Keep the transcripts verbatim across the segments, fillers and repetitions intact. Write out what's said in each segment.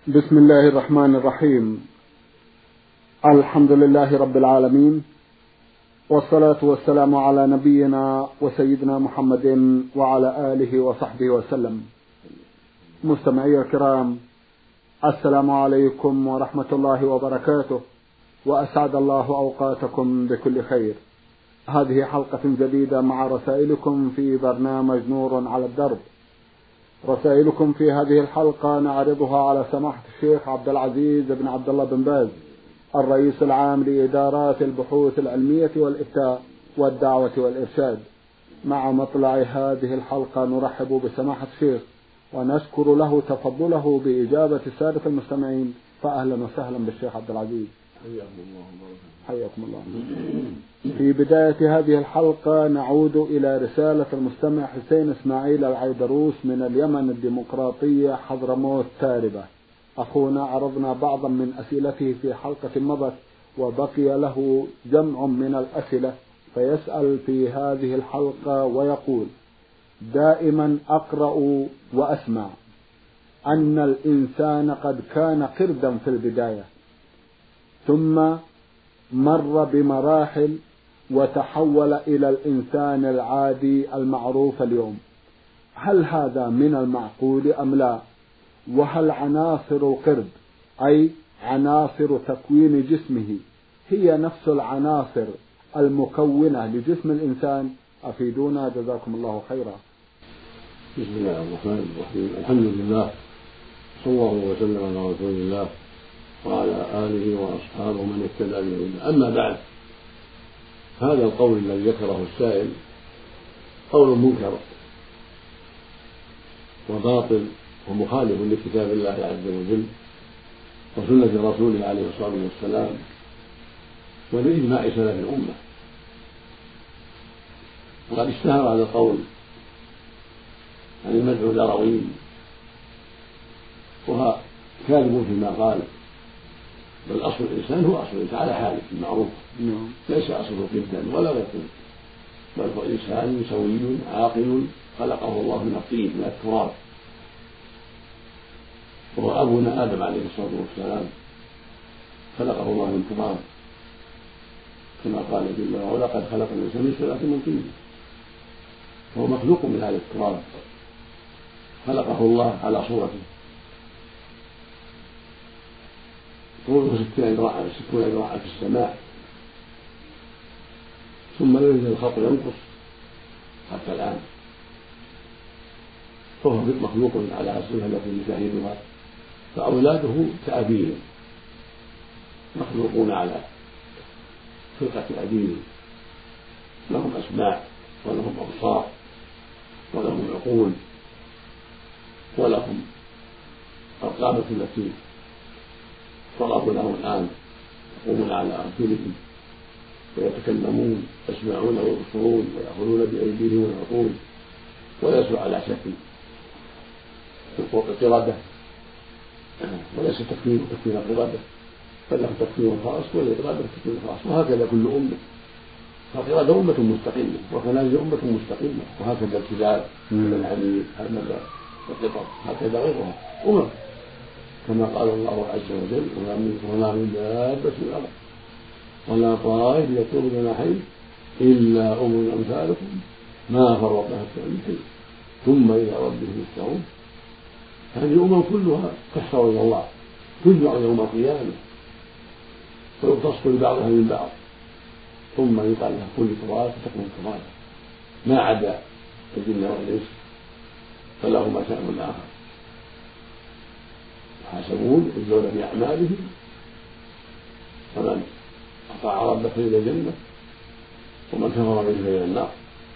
بسم الله الرحمن الرحيم. الحمد لله رب العالمين، والصلاة والسلام على نبينا وسيدنا محمد وعلى آله وصحبه وسلم. مستمعي الكرام، السلام عليكم ورحمة الله وبركاته، وأسعد الله أوقاتكم بكل خير. هذه حلقة جديدة مع رسائلكم في برنامج نور على الدرب. رسائلكم في هذه الحلقة نعرضها على سماحة الشيخ عبد العزيز بن عبد الله بن باز، الرئيس العام لإدارات البحوث العلمية والإفتاء والدعوة والإرشاد. مع مطلع هذه الحلقة نرحب بسماحة الشيخ ونشكر له تفضله بإجابة السادة المستمعين، فأهلا وسهلا بالشيخ عبد العزيز. حياكم الله. في بداية هذه الحلقة نعود إلى رسالة المستمع حسين إسماعيل العيدروس من اليمن الديمقراطية حضرموت تاربة. أخونا عرضنا بعضا من أسئلته في حلقة مضت وبقي له جمع من الأسئلة، فيسأل في هذه الحلقة ويقول: دائما أقرأ وأسمع أن الإنسان قد كان قردا في البداية، ثم مر بمراحل وتحول إلى الإنسان العادي المعروف اليوم. هل هذا من المعقول أم لا؟ وهل عناصر القرد أي عناصر تكوين جسمه هي نفس العناصر المكونة لجسم الإنسان؟ أفيدونا جزاكم الله خيرا. بسم الله الرحمن الرحيم. الحمد لله، صلى الله وسلم على رسول الله وعلى آله وأصحابه من اهتدى بهداه. أما بعد، هذا القول الذي ذكره السائل قول منكر وباطل ومخالف لكتاب الله عز وجل وسنة رسوله عليه الصلاة والسلام ولإجماع سلف الأمة. وقد اشتهر هذا القول عن المدعو الدروين، وهو كاذب فيما قال، بل أصل الإنسان هو أصل الإنسان على حاله المعروف، ليس أصله قردا ولا غيره، بل هو إنسان سوي عاقل خلقه الله من الطين من التراب، وهو أبونا آدم عليه الصلاة والسلام خلقه الله من تراب، كما قال جل وعلا: ولقد خلقنا الإنسان من سلالة من طين. فهو مخلوق من هذا التراب، خلقه الله على صورته، طوله ستون ذراعا في السماء، ثم ينزل الخلق ينقص حتى الآن، فهو مخلوق على الصفة التي نشاهدها. فأولاده كأبيهم، مخلوقون على خلقة أبيهم، لهم أسماع ولهم أبصار ولهم عقول ولهم الرقابة التي طلبوا له الآن، يقومون على أرجلهم ويتكلمون، يسمعون ويبصرون ويأخذون بأيديهم ويعطون، وليسوا على شكل القردة، وليس تكفير تكفير القردة، بل له تكفير خاص وللقردة تكفير خاص. وهكذا كل أمة، فالقردة أمة مستقلة وكنائس أمة مستقلة، وهكذا الكلاب والحمير هكذا القطط هكذا غيرها أمم، كما قال الله عز وجل: وما من دابة في الأرض ولا طائر يطير بجناحيه إلا أمم أمثالكم ما فرطنا في الكتاب ثم إلى ربهم يحشرون. هذه الأمم كلها تحشر إلى الله، تجمع يوم القيامة ويقتص لبعضها من بعض، ثم يقال لها كل تراب فتكون ترابا، ما عدا الجن والإنس فلهما شأن آخر، يحاسبون يجزون بأعمالهم، فمن أطاع ربه فإلى الجنة ومن كفر به فإلى النار.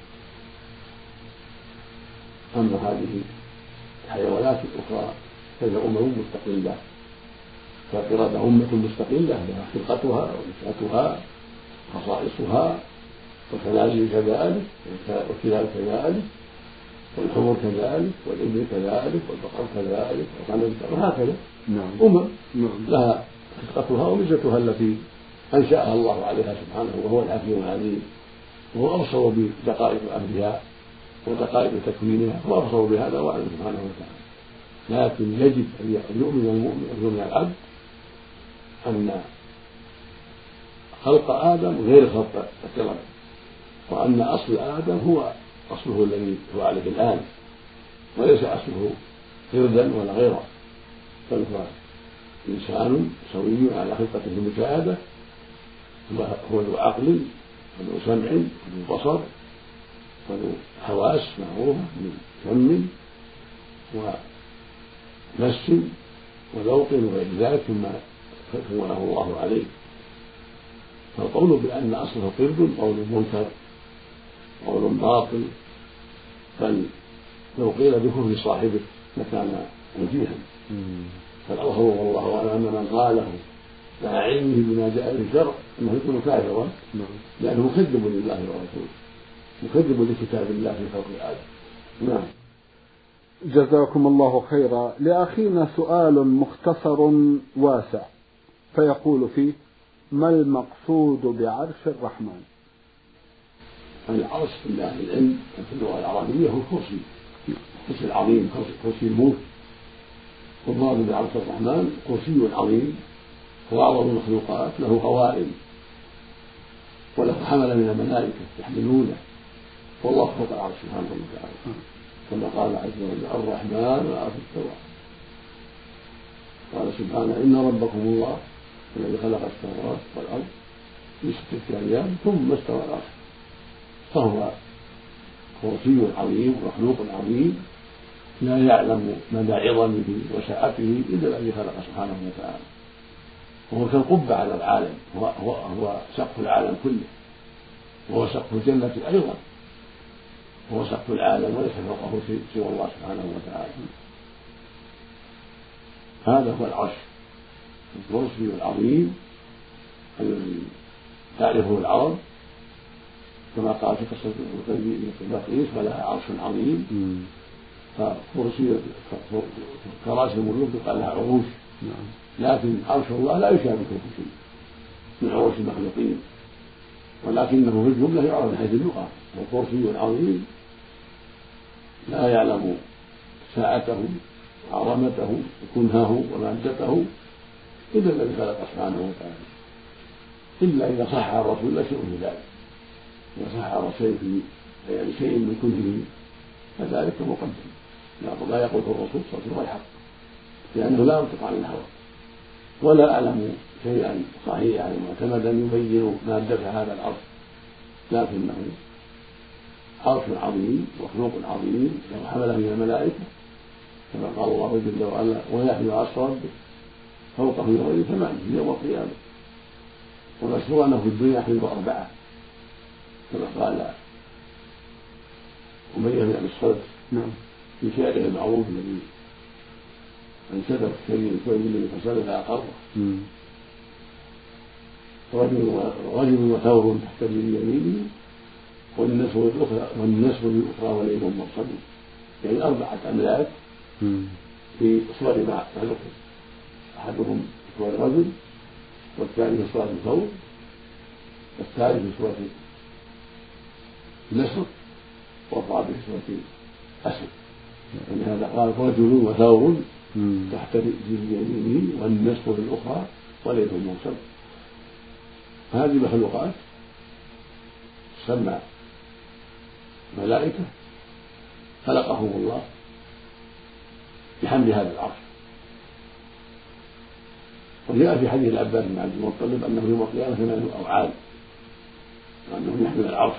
أما هذه الحيوانات الأخرى فهي أمم مستقلة، فالقردة أمة مستقلة لها خلقتها ونشأتها خصائصها، والخنازير كذلك والكلاب كذلك والحمر كذلك والإبل كذلك والبقر كذلك والغنم وهكذا. نعم. أمم لها خلقتها وميزتها التي أنشأها الله عليها سبحانه، وهو الحكيم العليم، وهو أبصر بدقائق أمرها ودقائق تكوينها، هو أبصر بهذا وأعلم سبحانه وتعالى. لكن يجب أن يؤمن المؤمن أن يؤمن العبد أن خلق آدم غير خلق القرد، وأن أصل آدم هو أصله الذي هو عليه الآن، وليس أصله قردا ولا غيره، بل هو إنسان سوي على خلقته المشاهدة، هو ذو عقل وذو سمع وذو بصر وذو حواس معروفة من شم ومس وذوق وغير ذلك ثم كونه الله عليه. فالقول بأن أصله قرد قول منكر قول باطل، بل لو قيل بكفر صاحبه لكان وجيها. فالأظهر والله أعلم أن من قاله مع علمه بما جاء في الشرع أنه يكون كافرا، لأنه مكذب لله ورسوله، مكذب لكتاب الله في خلق آدم. نعم. جزاكم الله خيرا. لأخينا سؤال مختصر واسع فيقول فيه: ما المقصود بعرش الرحمن؟ العرش عند أهل العلم في اللغة العربية هو الكرسي، الكرسي العظيم، كرسي الموت. والمراد بعرش الرحمن كرسي عظيم هو أعظم المخلوقات، له قوائم وله حمل من الملائكة يحملونه، والله فوق العرش سبحانه وتعالى، كما قال عز وجل: الرحمن على العرش استوى. قال سبحانه: إن ربكم الله الذي خلق السماوات والأرض في ستة أيام ثم استوى على العرش. فهو كرسي عظيم ومخلوق عظيم لا يعلم مدى عظمه وسعته إلا الذي خلق سبحانه وتعالى، وهو كالقبة على العالم، هو, هو, هو سقف العالم كله، وهو سقف الجنة أيضا، هو سقف العالم وليس فوقه شيء سوى الله سبحانه وتعالى. هذا هو العرش، الكرسي العظيم الذي تعرفه العرب، كما قال في قصة بلقيس: ولها عرش عظيم. فكرسي كراسي الملوك يقال لها عروش، لكن عرش الله لا يشابهه في شيء من عروش المخلوقين، ولكنه في الجملة يعرف من حيث اللغة، وكرسي عظيم لا يعلم ساعته وعظمته وكنهه ومادته إلا الذي خلق سبحانه وتعالى، إلا إذا صح عن رسول الله شيء في ذلك، إذا صح عن شيء في يعني شيء من كنهه فذلك مقدم، لا يقول الرسول صلى الله عليه وسلم الحق، لأنه لا ينطق عن الهوى، ولا أعلم شيئا صحيحا معتمدا يبين مادة هذا العرش، لكنه عرش عظيم وخلق عظيم له حمله من الملائكة، كما قال الله جل وعلا: ويحمل عرش ربك فوقه يومئذ ثمانية يوم القيامة. ومشهور أنه في الدنيا يحمل أربعة، كما قال أمية بن أبي الصلت في شعره المعروف الذي انسدت كريم كل الذي فسد فأقره: رجل رجل وثور تحت يمينه والنسر الأخرى والنسر الأخرى وليل مرصد، يعني أربعة أملاك في صور مخلوق، أحدهم في صور رجل، والثاني في صورة ثور، والثالث في صورة نسر، والرابع في صورة أسد. ولهذا قال: رجل وثور تحت يمينه والنسر الأخرى وليل مرصد. هذه المخلوقات تسمى ملائكة خلقهم الله بحمل هذا العرش. وجاء في حديث العباس بن عبد المطلب أنه يوم القيامة ثمانية أوعال، وأنه يحمل العرش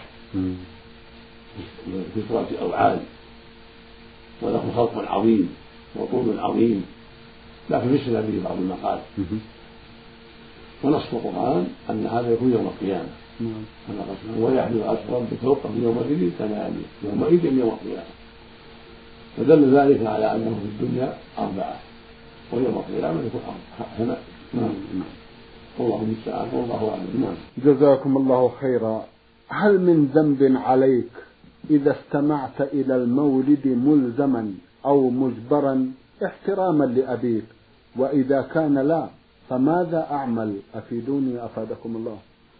في صورة أوعال، وله خلق عظيم وطول عظيم، لكن فسر به بعض المقال. ونص القرآن أن هذا يكون يوم القيامة، ويحمل عرش ربك فوقه يومئذ ثمانية يومئذ يوم القيامة، فدل ذلك على أنه في الدنيا أربعة ويوم القيامة يكون أربعة. نعم. والله المستعان والله أعلم. جزاكم الله خيرا. هل من ذنب عليك إذا استمعت إلى المولد ملزما أو مجبرا احتراما لأبيك؟ وإذا كان لا فماذا أعمل؟ أفيدوني أفادكم الله.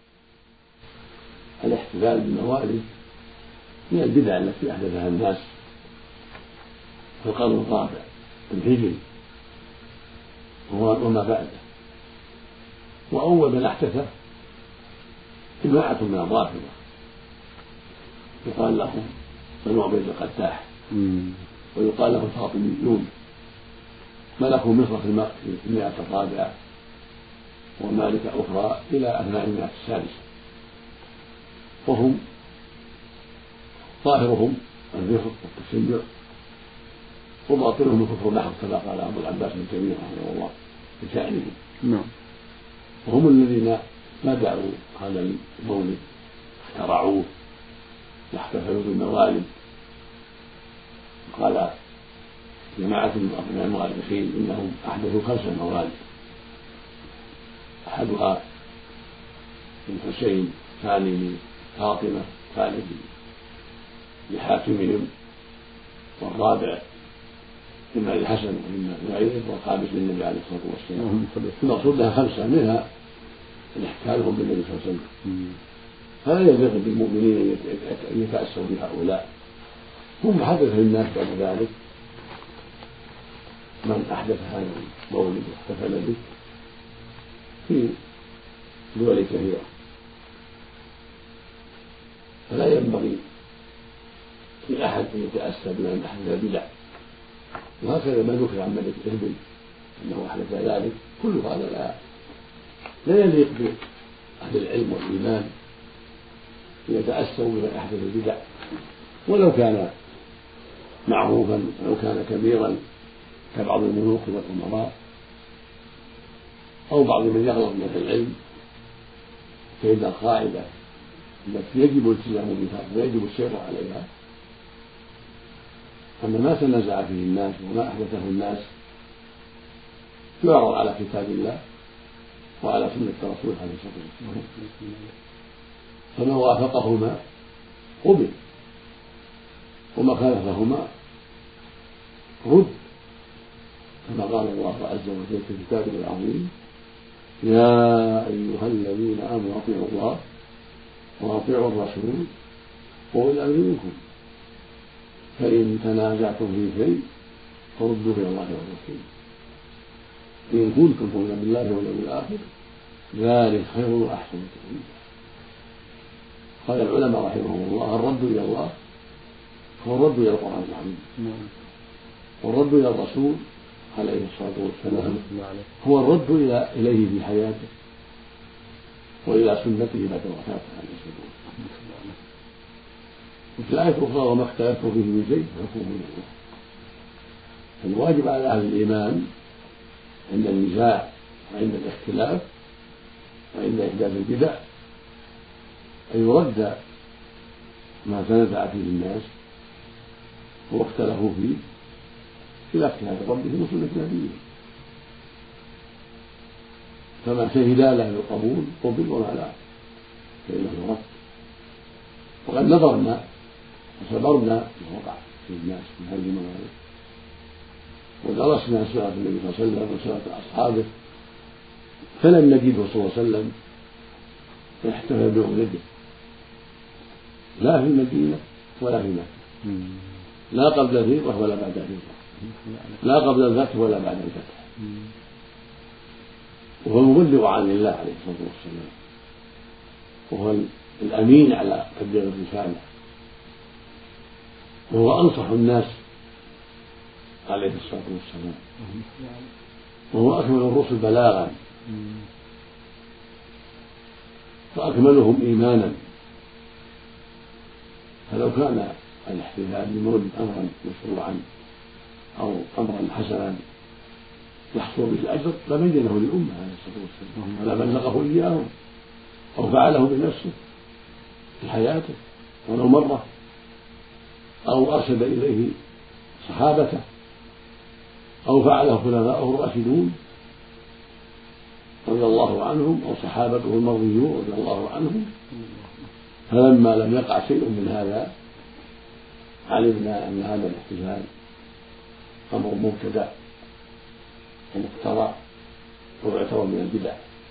الاحتفال بالموالد من البدع التي أحدثها الناس في القرن الرابع الهجري وما بعده. وأول من أحدثه جماعة من الرافضة يقال لهم بنو عبيد القداح ويقال لهم الفاطميون، ملكوا مصر في المئة الرابعة ومالك أخرى إلى أثناء المئة السادسة، وهم ظاهرهم الرفق والتشيع وباطنهم الكفر محض كما قال أبو العباس بن تيمية رحمه الله في شأنهم. نعم. وهم الذين بدأوا هذا المولد، اخترعوه واحتفلوا بالموالد. قال جماعة من المؤرخين إنهم أحدثوا خمس موالد، أحدها الحسين، ثاني فاطمة، ثالث لحاكمهم، والرابع إما للحسن وإما لغيره، والخامس للنبي عليه الصلاة والسلام. المقصود لها خمسة، منها احتفالهم بالنبي صلى الله عليه وسلم. فلا يليق بالمؤمنين أن يتأسوا بهؤلاء. ثم حدث للناس بعد ذلك من أحدث هذا المولد واحتفل به في دول كثيرة، فلا ينبغي لأحد أن يتأسى بمن أحدث بدع. وهكذا ما ذكر عن ملك إربل أنه أحدث ذلك، كل هذا لا لا يليق بأهل العلم والإيمان أن يتأسوا بمن أحدث البدع، ولو كان معروفا ولو كان كبيرا كبعض الملوك والأمراء أو بعض من يغلط من أهل العلم، فإن القاعدة التي يجب الالتزام بها ويجب السير عليها أن ما تنازع فيه الناس وما أحدثه الناس يعرض على كتاب الله وعلى سنة الرسول عليه الصلاة والسلام، فمن وافقهما قبل وما خالفهما رد، كما قال الله عز وجل في كتابه العظيم: يا أيها الذين آمنوا أطيعوا الله وأطيعوا الرسول وأولي الأمر منكم فإن تنازعتم في شيء فردوه إلى الله والرسول إن كنتم تؤمنون بالله واليوم الآخر ذلك خير وأحسن تأويلا. قال العلماء رحمهم الله: الرد إلى الله هو الرد إلى القرآن العظيم، والرد إلى الرسول عليه الصلاة والسلام هو الرد إلى إليه في حياته وإلى سنته بعد وفاته عليه الصلاة والسلام. وفي الآية الأخرى: وما اختلفتم فيه من شيء فحكمه من الله. فالواجب على أهل الإيمان عند النزاع وعند الاختلاف وعند إحداث البدع أن يرد ما تنازع فيه الناس واختلفوا فيه إلى اختلاف ربهم وسنة نبيهم، فما شهدا له بالقبول قبل وما لا فإنه يرد. وقد نظرنا وصبرنا ما وقع في الناس من هذه الموارد، ودرسنا سيرة النبي صلى الله عليه وسلم وسيرة أصحابه، فلم نجده صلى الله عليه وسلم يحتفل بمولده لا في المدينة ولا في مكة، لا قبل الهجرة ولا بعد الهجرة، لا قبل الفتح ولا بعد الفتح، وهو المبلغ عن الله عليه الصلاة والسلام، وهو الأمين على تبليغ الرسالة، وهو أنصح الناس عليه الصلاة والسلام، وهو أكمل الرسل بلاغا وأكملهم إيمانا. فلو كان الاحتفال بمولد أمرا مشروعا أو أمرا حسنا يحصل به الأجر لبينه للأمة عليه الصلاة والسلام ولا بلغه إياهم أو فعله بنفسه في حياته ولو مرة أو أرشد إليه صحابته أو فعله خلفاؤه الراشدون رضي الله عنهم أو صحابته المرضيون رضي الله عنهم. فلما لم يقع شيء من هذا علمنا أن هذا الاحتفال أمر مبتدع ومخترع ويعتبر من البدع،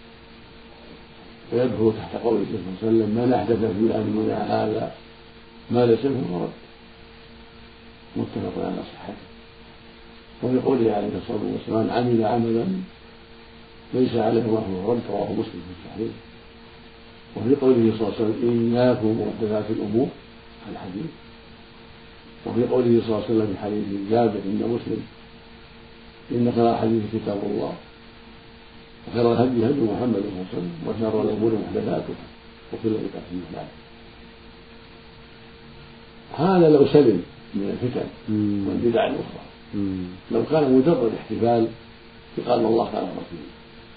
ويدخل تحت قوله صلى الله عليه وسلم: من أحدث في أمرنا هذا ما ليس منه فرد، متفق على صحته. وفي قوله عليه الصلاة والسلام: عمل عملا ليس عليه امره رد، رواه مسلم في الصحيح. وفي قوله صلى الله عليه وسلم: إياكم ومحدثات الأمور الحديث. وفي قوله صلى الله عليه وسلم في حديث جابر عند مسلم: إن خير الحديث كتاب الله، وخير الهدي هدي محمد صلى الله عليه وسلم، وشر الأمور محدثاتها، وكل بدعة ضلالة. هذا لو سلم من الفتن والبدع الأخرى. لو كان مجرد احتفال قال الله قال رسوله،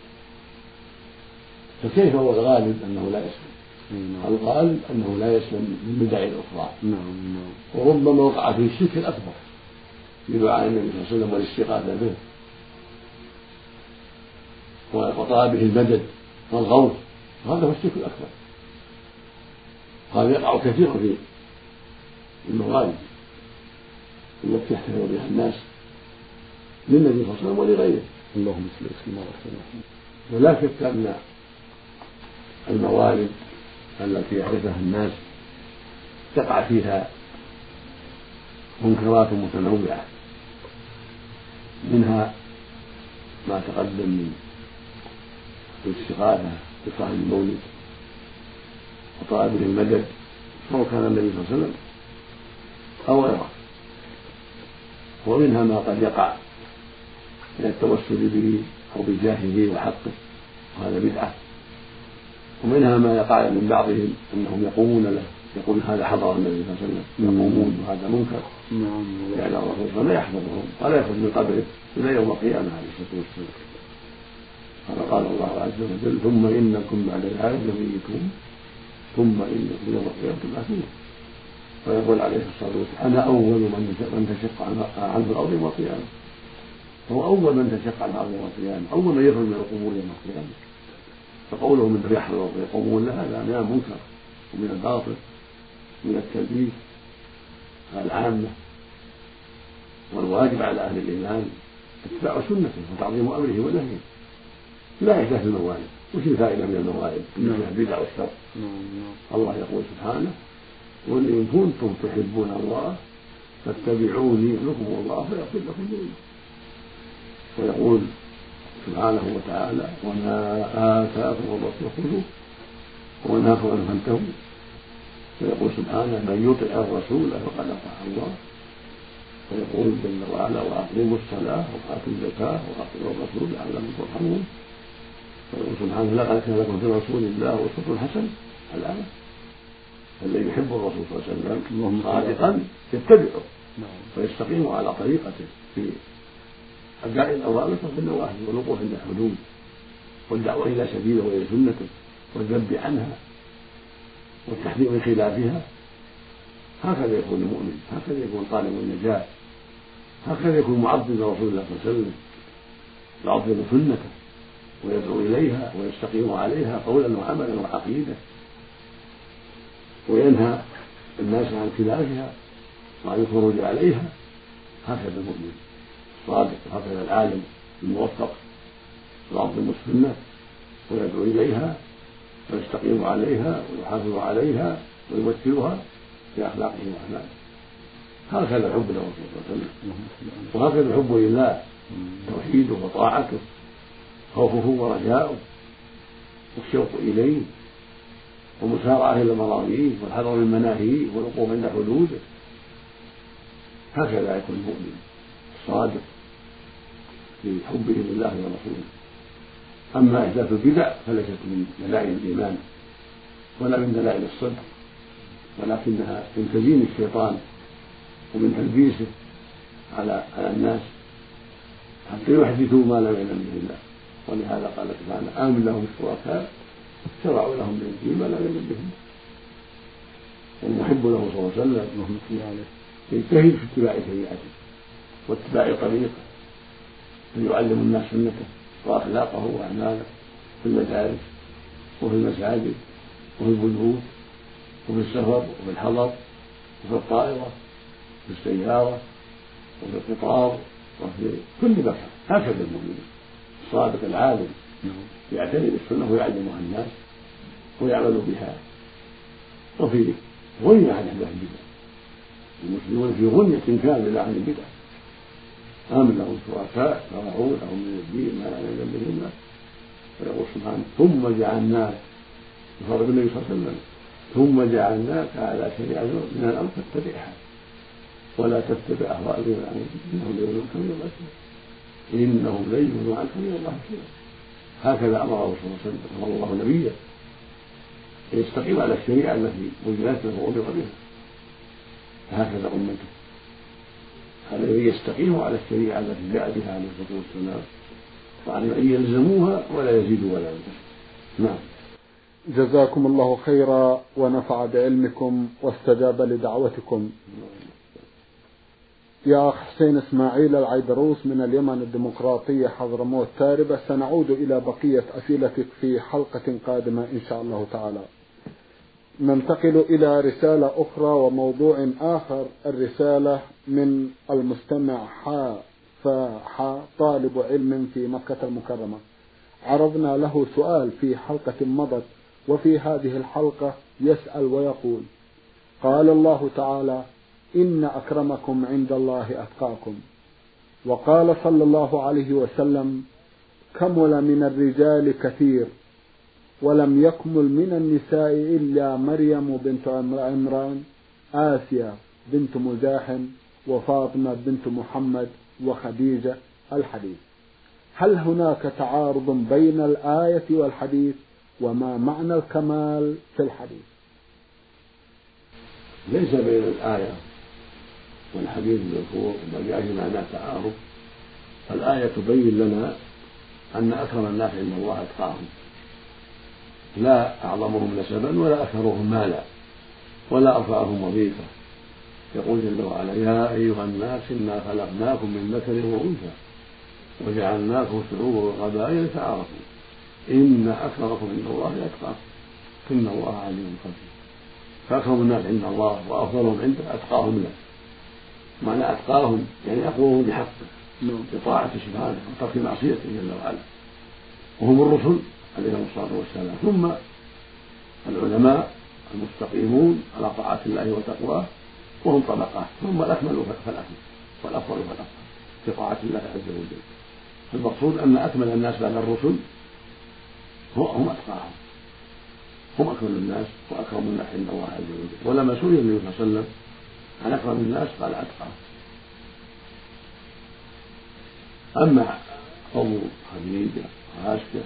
فكيف هو الغالب أنه لا يسلم؟ الغالب أنه لا يسلم من البدع الأخرى، وربما وقع في الشرك الأكبر بدعاء النبي صلى الله عليه وسلم والاستغاثة به وطلبه المدد والغوث، هذا هو الشرك الأكبر. هذا يقع كثيرا في المغالب التي يحتفل بها الناس للنبي صلى الله عليه وسلم ولغيره. اللهم صل وسلم على سيدنا. ولا شك أن الموالد التي يعرفها الناس تقع فيها منكرات متنوعة، منها ما تقدم من الاستغاثة بصاحب المولد وطلبه المدد سواء كان النبي صلى الله عليه وسلم أو غيره، ومنها ما قد يقع من التوسل به أو بجاهه وحقه وهذا بدعة، ومنها ما يقع من بعضهم أنهم يقومون له، يقول هذا حضر النبي صلى الله عليه وسلم يقومون وهذا منكر، يعني الرسول فلا يحضرهم ولا يخرج من قبره إلى يوم القيامة عليه الصلاة والسلام. هذا قال الله عز وجل: ثم إنكم بعد ذلك لميتون ثم إنكم يوم القيامة تبعثون. ويقول عليه الصلاة والسلام: أنا أول من تشق عنه الأرض يوم القيامة. هو أول من تشق عنه الأرض يوم القيامة، أول من يخرج من القبور يوم القيامة. فقولهم انه يحضر ويقومون لها هذا من المنكر ومن الباطل من التلبيس على العامة. والواجب على أهل الإيمان اتباع سنته وتعظيم أمره ونهيه، لا يحدث الموالد. وش الفائدة من الموالد؟ من البدع والشر. الله يقول سبحانه: قل إن كنتم تحبون الله فاتبعوني يحببكم الله فيغفر لكم ذنوبكم. ويقول سبحانه وتعالى: وما آتاكم الرسول خذوه وما نهاكم عنه فانتهوا. ويقول سبحانه: من يطع الرسول فقد أطاع الله. ويقول جل وعلا: وأقيموا الصلاة وآتوا الزكاة وأطيعوا الرسول لعلكم ترحمون. ويقول سبحانه: لقد كان لكم في رسول الله أسوة حسنة. الآية. الذي يحب الرسول صلى الله عليه وسلم صادقا يتبعه ويستقيم على طريقته في أداء الأوامر وفي النواهي والوقوف عند الحدود والدعوة إلى سبيله وإلى سنته والذب عنها والتحذير من خلافها. هكذا يكون المؤمن، هكذا يكون طالب النجاة، هكذا يكون معظم رسول الله صلى الله عليه وسلم، يعظم سنته ويدعو إليها ويستقيم عليها قولا وعملا وعقيدة، وينهى الناس عن خلافها وعن الخروج عليها. هكذا المؤمن الصادق وهكذا العالم الموفق يعظم السنة ويدعو إليها ويستقيم عليها ويحافظ عليها ويمثلها في أخلاقه وأعماله. هكذا الحب له صلى الله عليه وسلم، وهكذا الحب لله، توحيده وطاعته، خوفه ورجاؤه والشوق إليه ومسارعة إلى مراضيه والحذر من مناهيه والوقوف عند حدوده. هكذا يكون المؤمن الصادق في حبه لله ورسوله. أما إحداث البدع فليست من دلائل الإيمان ولا من دلائل الصدق، ولكنها من تزيين الشيطان ومن تلبيسه على على الناس حتى يحدثوا ما لم يعلم به الله. ولهذا قال سبحانه: أم لهم شركاء شرعوا لهم من الدين ما لم يعلم به الله. والمحب له صلى الله عليه وسلم يجتهد في اتباع شريعته واتباع طريقه، فيعلم الناس سنته وأخلاقه وأعماله في المدارس وفي المساجد وفي البيوت وفي السفر وفي الحضر وفي الطائرة وفي السيارة وفي القطار وفي كل مكان. هكذا المؤمن الصادق العالم يعتني بالسنة ويعلمها الناس ويعمل بها. وفي غنية عن أهل البدع، المسلمون في غنية كاملة عن البدع، أم لهم شركاء شرعوا لهم من الدين ما لا يعلم به الناس. ويقول سبحانه ثم جعلناك يخاطب النبي صلى الله عليه وسلم ثم جعلناك على شريعة من الأمر فاتبعها ولا تتبع أهواء الذين لا يعلمون إنهم ليغنوا عنك من الله شيئا إنهم لن يغنوا عنك من الله شيئا. هكذا أمره صلى الله عليه وسلم أمر الله نبيه أن يستقيم على الشريعة التي وجدت له وأمر بها. هكذا أمته هذا الذي يستقيم على الشريعة التي جاء بها عليه الصلاة والسلام وعلى أن يلزموها ولا يزيدوا ولا ينقصوا. نعم. جزاكم الله خيرا ونفع بعلمكم واستجاب لدعوتكم. يا أخ حسين إسماعيل العيدروس من اليمن الديمقراطية حضرموت تاربة، سنعود إلى بقية أسئلتك في حلقة قادمة إن شاء الله تعالى. ننتقل إلى رسالة أخرى وموضوع آخر. الرسالة من المستمع حا فحا طالب علم في مكة المكرمة. عرضنا له سؤال في حلقة مضت، وفي هذه الحلقة يسأل ويقول: قال الله تعالى: إن أكرمكم عند الله أتقاكم. وقال صلى الله عليه وسلم: كمل من الرجال كثير ولم يكمل من النساء إلا مريم بنت عمران، آسيا بنت مزاحم، وفاطمة بنت محمد، وخديجة. الحديث. هل هناك تعارض بين الآية والحديث؟ وما معنى الكمال في الحديث؟ ليس بين الآية والحديث المذكور ما جاء في معنى تعارض. الآية تبين لنا أن أكرم الناس عند الله أتقاهم، لا أعظمهم نسبا ولا أكثرهم مالا ولا أرفعهم وظيفة. يقول جل وعلا: يا أيها الناس إنا خلقناكم من ذكر وأنثى وجعلناكم شعوبا وقبائل تعارفوا إن أكرمكم عند الله أتقاكم إن الله عليم خبير. فأكرم الناس عند الله وأفضلهم عنده أتقاهم له. معنى أتقاهم يعني أقوهم بحقه بطاعته سبحانه وترك معصيته جل وعلا، وهم الرسل عليهم الصلاة والسلام، ثم العلماء المستقيمون على طاعة الله وتقواه، وهم طبقات، ثم الأكمل فالأكمل والأفضل فالأفضل في طاعة الله عز وجل. المقصود أن أكمل الناس بعد الرسل هم أتقاهم، هم أكمل الناس وأكرم الناس عند الله عز وجل. ولما سئل النبي صلى الله عليه وسلم عن أكرم الناس قال أتقاهم. أما قوم خديجة وعائشة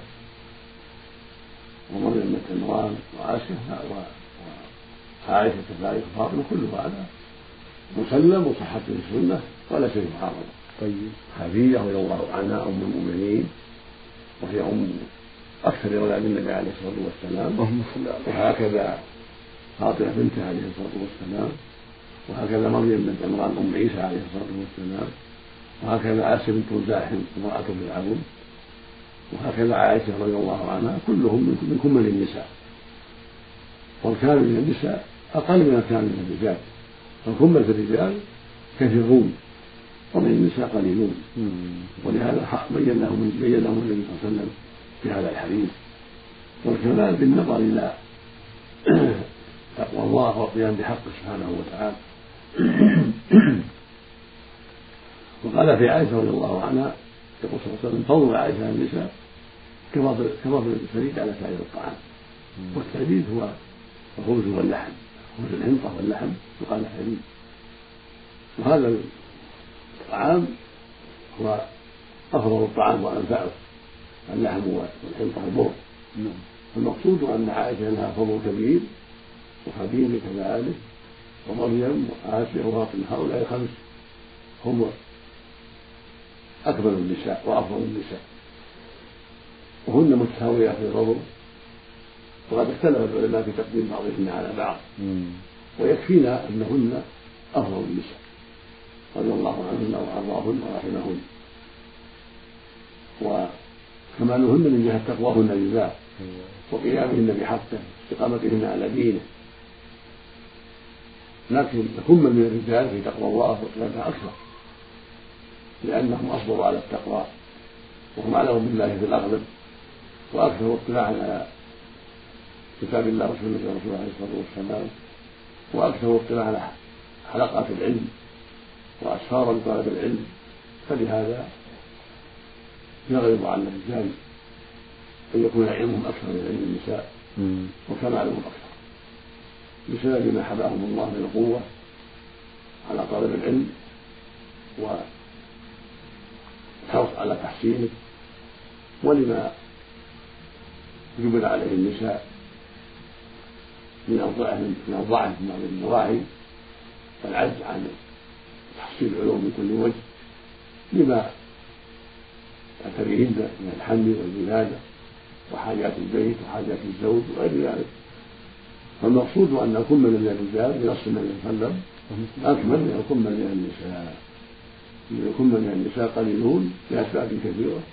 ومريم بنت عمران وعائشة وعائشة كذلك وفاطمة كل هذا مسلم وصحته السنة ولا شيء محرم. طيب. خديجة رضي الله عنها أم المؤمنين وهي أم أكثر أولاد النبي عليه الصلاة والسلام، وهكذا فاطمة بنته عليه الصلاة والسلام، وهكذا مريم بنت عمران أم عيسى عليه الصلاة والسلام، وهكذا آسيا بنت مزاحم امرأة فرعون، وهكذا عائشة رضي الله عنها، كلهم من كمل النساء. والكامل من النساء أقل من الكامل من الرجال، فالكمل في الرجال كثيرون ومن النساء قليلون. ولهذا بين لهم بين لهم النبي صلى الله عليه وسلم في هذا الحديث. والكمال بالنظر إلى تقوى الله والقيام بحقه سبحانه وتعالى. وقال في عائشة رضي الله عنها يقول صلى الله عليه وسلم: فضل عائشة على النساء كفضل الثريد على سائر الطعام. والثريد هو الخبز واللحم، خبز الحنطة واللحم يقال ثريد. وهذا الطعام هو أفضل الطعام وأنفعه، اللحم والحنطة البر. المقصود أن عائشة لها فضل كبير، وخديجة كذلك، ومريم وآسيا وفاطمة، هؤلاء الخمس هم أكمل النساء وأفضل النساء، وهن متساويات في الفضل. وقد اختلف العلماء في تقديم بعضهن على بعض، ويكفينا أنهن أفضل النساء رضي الله عنهن وأرضاهن ورحمهن، وكمالهن من جهة تقواهن لله وقيامهن بحقه واستقامتهن على دينه. لكن تكمل من الرجال في تقوى الله وقيامها أكثر، لأنهم أصبروا على التقوى وهم أعلم بالله في الأغلب، وأكثروا اطلاعا على كتاب الله وسنة رسوله عليه الصلاة والسلام، وأكثروا اطلاعا على حلقات العلم وأسفارا لطلب العلم، فلهذا يغلب على الرجال أن يكون علمهم أكثر من علم النساء وكمالهم أكثر بسبب ما حباهم الله من القوة على طلب العلم والحرص على تحسينه، ولما جبل عليه النساء من الضعف من الضعف في بعض النواحي والعجز عن تحصيل العلوم من كل وجه لما تعتريهن من الحمل والولادة وحاجات البيت وحاجات الزوج وغير ذلك. فالمقصود أن الكمل من الرجال بنص النبي صلى الله عليه وسلم أكمل من الكمل من النساء، الكمل من النساء قليلون لأسباب كثيرة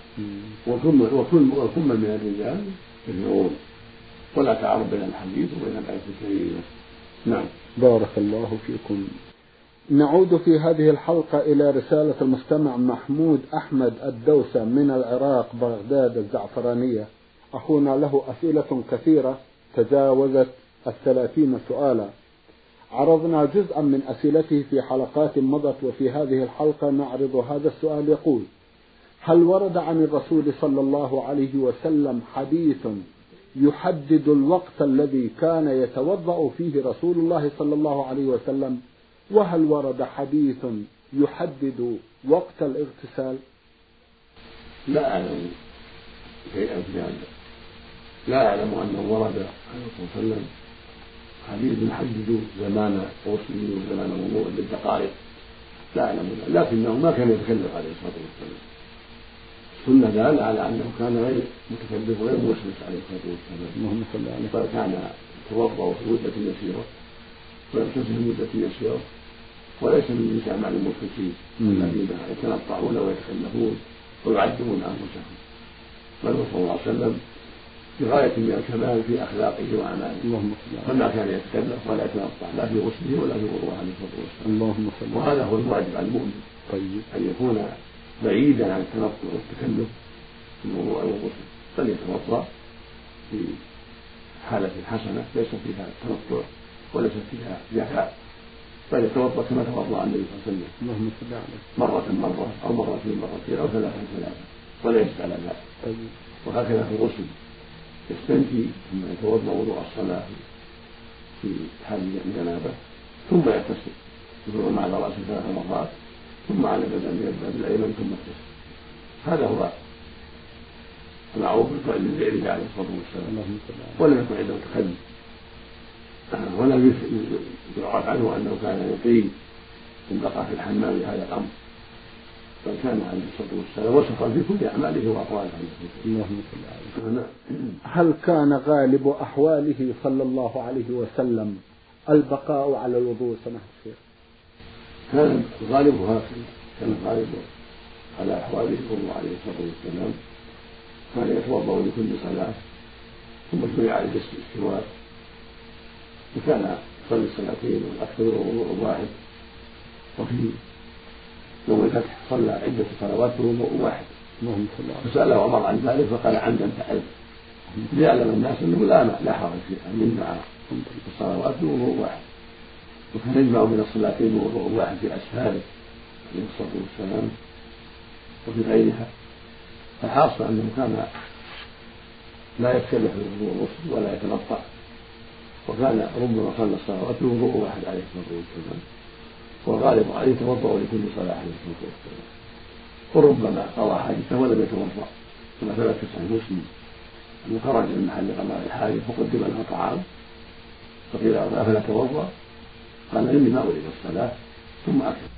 والكمل من الرجال كثيرون، ولا تعارض بين الحديث وبين الآية الكريمة. نعم. بارك الله فيكم. نعود في هذه الحلقة إلى رسالة المستمع محمود أحمد الدوسة من العراق بغداد الزعفرانية. أخونا له أسئلة كثيرة تجاوزت الثلاثين سؤالا، عرضنا جزءا من أسئلته في حلقات مضت، وفي هذه الحلقة نعرض هذا السؤال. يقول: هل ورد عن الرسول صلى الله عليه وسلم حديث يحدد الوقت الذي كان يتوضأ فيه رسول الله صلى الله عليه وسلم؟ وهل ورد حديث يحدد وقت الاغتسال؟ لا أعلم شيئا في هذا، لا أعلم أنه ورد عن الرسول صلى الله عليه وسلم حديث يحدد زمان غسله وزمان وضوءه بالدقائق، لا أعلم، لكنه ما كان يتكلف عليه الصلاة والسلام. السنة دالة على أنه كان غير متكلف وغير موسوس عليه الصلاة والسلام، فكان يتوضأ في مدة يسيرة ويغتسل في مدة يسيرة، وليس من نساء مع الملفتين الذين يتنطعون ويتخلفون ويعذبون أنفسهم، بل صلى الله عليه وسلم بغاية من الكمال في أخلاقه وأعماله، فما كان يتكلف ولا يتنطع لا في غسله ولا في وضوءه عليه الصلاة والسلام. وهذا هو الواجب على المؤمن، أن يكون بعيدا عن التنطع والتكلف في الوضوء والغسل، فليتوضأ في حالة حسنة ليس فيها تنطع وليس فيها جفاء، فليتوضأ كما توضأ النبي صلى الله عليه وسلم مرة مرة أو مرتين مرتين أو ثلاثة ثلاثة ولا يزال ذلك. وهكذا في الغسل يستنجي ثم يتوضأ وضوء الصلاة في حال الجنابة ثم يغتسل يفرغ على رأسه ثلاث مرات ثم على بدنه يبدأ بالأيمن ثم يغتسل. هذا هو المعروف بالفعل الفعلي عليه الصلاة والسلام، ولم يكن عنده تخلف، ولا يعرف عنه أنه كان يطيل إن بقى في الحمام بهذا الأمر، بل كان عليه الصلاة والسلام وسطا في كل أعماله وأقواله عليه الصلاة والسلام. هل كان غالب أحواله صلى الله عليه وسلم البقاء على الوضوء سماحة الشيخ؟ كان الغالب هكذا، كان الغالب على أحواله صلى الله عليه وسلم، كان يتوضأ لكل صلاة ثم شرع عليه الاستواء، وكان يصلي الصلاتين والأكثر وضوء واحد، وفي يوم الفتح صلى عدة صلوات بوضوء واحد، فسأله عمر عن ذلك فقال عمدا فعلت، ليعلم الناس أنه لا لا حرج فيه أن يجمع الصلوات بوضوء واحد، وكان يجمع من الصلاتين بوضوء واحد في أسفاره عليه الصلاة والسلام وفي غيرها. فحاصل أنه كان لا يتكلف بالوضوء والغسل ولا يتنطع، وكان ربما صلى الصلوات بوضوء واحد عليه الصلاة والسلام، والغالب عليه يتوضأ لكل صلاة عليه الصلاة والسلام، وربما قضى حاجته ولم يتوضأ، كما ثبت في صحيح مسلم أنه خرج من محل قضاء الحاجة فقدم له طعام فقيل له أفلا توضأ؟ قال إني ما أريد الصلاة ثم أكل.